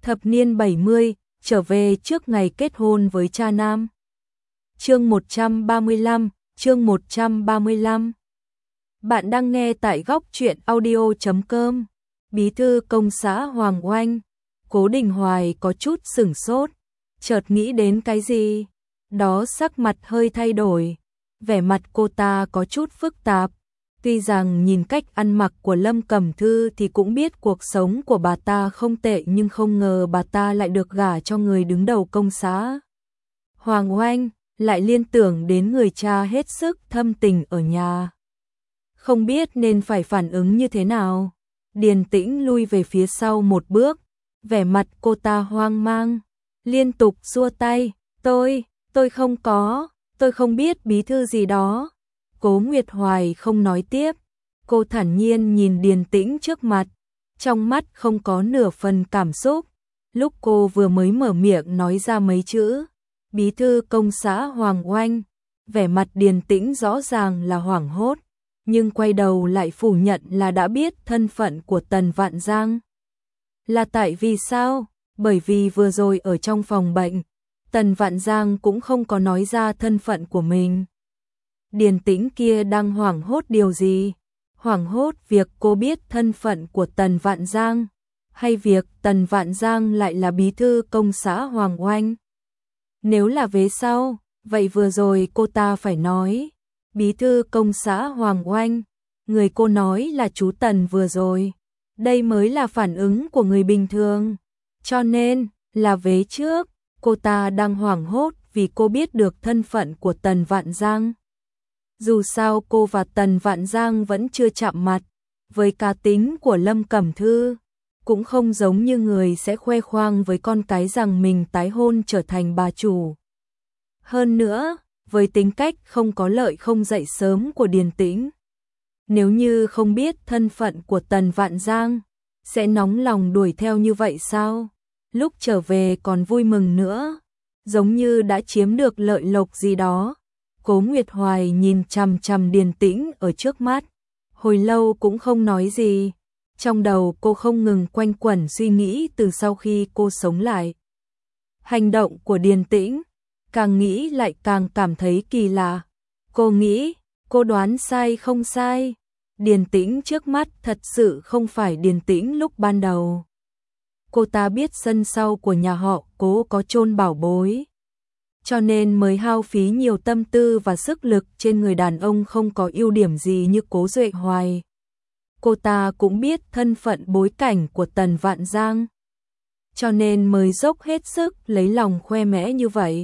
Thập niên 70, trở về trước ngày kết hôn với cha nam. Chương 135, chương 135. Bạn đang nghe tại góc truyện audio.com. Bí thư công xã Hoàng Oanh. Cố Đình Hoài có chút sửng sốt, chợt nghĩ đến cái gì, đó sắc mặt hơi thay đổi, vẻ mặt cô ta có chút phức tạp. Tuy rằng nhìn cách ăn mặc của Lâm Cẩm Thư thì cũng biết cuộc sống của bà ta không tệ, nhưng không ngờ bà ta lại được gả cho người đứng đầu công xã. Hoàng Oanh lại liên tưởng đến người cha hết sức thâm tình ở nhà, không biết nên phải phản ứng như thế nào. Điền Tĩnh lui về phía sau một bước, vẻ mặt cô ta hoang mang, liên tục xua tay, tôi không biết bí thư gì đó. Cố Nguyệt Hoài không nói tiếp, cô thản nhiên nhìn Điền Tĩnh trước mặt, trong mắt không có nửa phần cảm xúc. Lúc cô vừa mới mở miệng nói ra mấy chữ bí thư công xã Hoàng Oanh, vẻ mặt Điền Tĩnh rõ ràng là hoảng hốt, nhưng quay đầu lại phủ nhận là đã biết thân phận của Tần Vạn Giang. Là tại vì sao? Bởi vì vừa rồi ở trong phòng bệnh, Tần Vạn Giang cũng không có nói ra thân phận của mình. Điền Tĩnh kia đang hoảng hốt điều gì? Hoảng hốt việc cô biết thân phận của Tần Vạn Giang, hay việc Tần Vạn Giang lại là bí thư công xã Hoàng Oanh? Nếu là vế sau, vậy vừa rồi cô ta phải nói bí thư công xã Hoàng Oanh, người cô nói là chú Tần vừa rồi. Đây mới là phản ứng của người bình thường. Cho nên, là vế trước, cô ta đang hoảng hốt vì cô biết được thân phận của Tần Vạn Giang. Dù sao cô và Tần Vạn Giang vẫn chưa chạm mặt, với cá tính của Lâm Cẩm Thư, cũng không giống như người sẽ khoe khoang với con cái rằng mình tái hôn trở thành bà chủ. Hơn nữa, với tính cách không có lợi không dậy sớm của Điền Tĩnh, nếu như không biết thân phận của Tần Vạn Giang, sẽ nóng lòng đuổi theo như vậy sao? Lúc trở về còn vui mừng nữa, giống như đã chiếm được lợi lộc gì đó. Cố Nguyệt Hoài nhìn chằm chằm Điền Tĩnh ở trước mắt, hồi lâu cũng không nói gì. Trong đầu cô không ngừng quanh quẩn suy nghĩ từ sau khi cô sống lại. Hành động của Điền Tĩnh, càng nghĩ lại càng cảm thấy kỳ lạ. Cô nghĩ, cô đoán sai không sai. Điền Tĩnh trước mắt thật sự không phải Điền Tĩnh lúc ban đầu. Cô ta biết sân sau của nhà họ Cố có chôn bảo bối, cho nên mới hao phí nhiều tâm tư và sức lực trên người đàn ông không có ưu điểm gì như Cố Duệ Hoài. Cô ta cũng biết thân phận bối cảnh của Tần Vạn Giang, cho nên mới dốc hết sức lấy lòng khoe mẽ như vậy.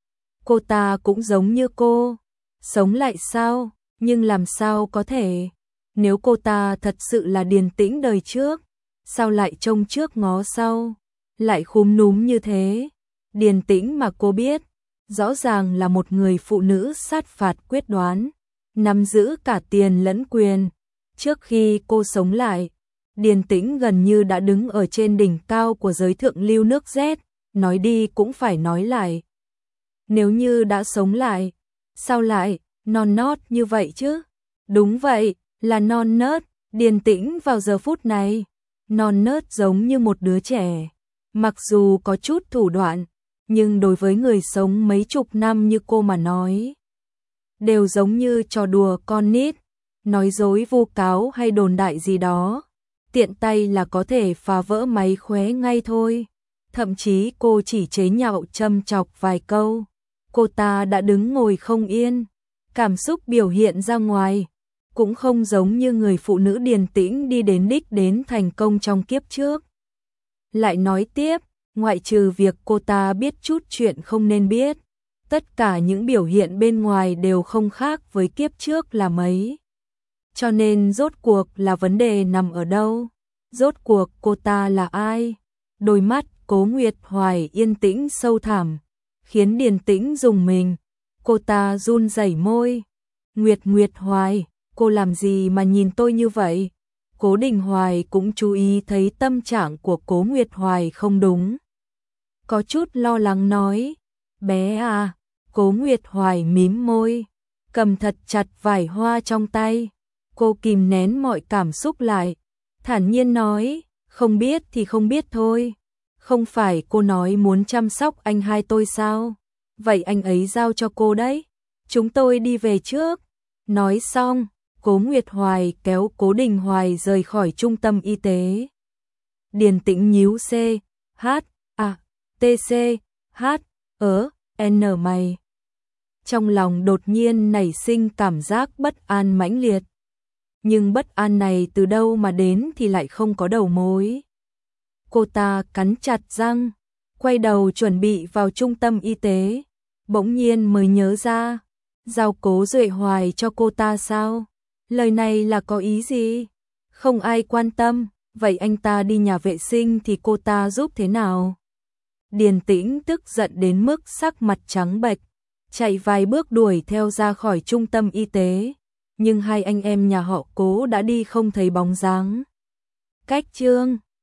Cô ta cũng giống như cô, sống lại sao, nhưng làm sao có thể, nếu cô ta thật sự là Điền Tĩnh đời trước, sao lại trông trước ngó sau, lại khúm núm như thế. Điền Tĩnh mà cô biết, rõ ràng là một người phụ nữ sát phạt quyết đoán, nắm giữ cả tiền lẫn quyền. Trước khi cô sống lại, Điền Tĩnh gần như đã đứng ở trên đỉnh cao của giới thượng lưu nước Z, nói đi cũng phải nói lại. Nếu như đã sống lại, sao lại non nớt như vậy chứ? Đúng vậy, là non nớt. Điền Tĩnh vào giờ phút này, non nớt giống như một đứa trẻ. Mặc dù có chút thủ đoạn, nhưng đối với người sống mấy chục năm như cô mà nói, đều giống như trò đùa con nít, nói dối vu cáo hay đồn đại gì đó, tiện tay là có thể phá vỡ máy khóe ngay thôi. Thậm chí cô chỉ chế nhạo châm chọc vài câu, cô ta đã đứng ngồi không yên, cảm xúc biểu hiện ra ngoài, cũng không giống như người phụ nữ Điền Tĩnh đi đến đích đến thành công trong kiếp trước. Lại nói tiếp, ngoại trừ việc cô ta biết chút chuyện không nên biết, tất cả những biểu hiện bên ngoài đều không khác với kiếp trước là mấy. Cho nên rốt cuộc là vấn đề nằm ở đâu? Rốt cuộc cô ta là ai? Đôi mắt Cố Nguyệt Hoài yên tĩnh sâu thẳm, khiến Điền Tĩnh rùng mình. Cô ta run rẩy môi. Nguyệt Hoài, cô làm gì mà nhìn tôi như vậy? Cố Đình Hoài cũng chú ý thấy tâm trạng của Cố Nguyệt Hoài không đúng, có chút lo lắng nói, bé à. Cố Nguyệt Hoài mím môi, cầm thật chặt vải hoa trong tay. Cô kìm nén mọi cảm xúc lại, thản nhiên nói, không biết thì không biết thôi. Không phải cô nói muốn chăm sóc anh hai tôi sao? Vậy anh ấy giao cho cô đấy. Chúng tôi đi về trước. Nói xong, Cố Nguyệt Hoài kéo Cố Đình Hoài rời khỏi trung tâm y tế. Điền Tĩnh nhíu C, H, A, T, C, H, N mày. Trong lòng đột nhiên nảy sinh cảm giác bất an mãnh liệt. Nhưng bất an này từ đâu mà đến thì lại không có đầu mối. Cô ta cắn chặt răng, quay đầu chuẩn bị vào trung tâm y tế. Bỗng nhiên mới nhớ ra, giao Cố Duệ Hoài cho cô ta sao? Lời này là có ý gì? Không ai quan tâm, vậy anh ta đi nhà vệ sinh thì cô ta giúp thế nào? Điền Tĩnh tức giận đến mức sắc mặt trắng bệch, chạy vài bước đuổi theo ra khỏi trung tâm y tế, nhưng hai anh em nhà họ Cố đã đi không thấy bóng dáng. Cách chương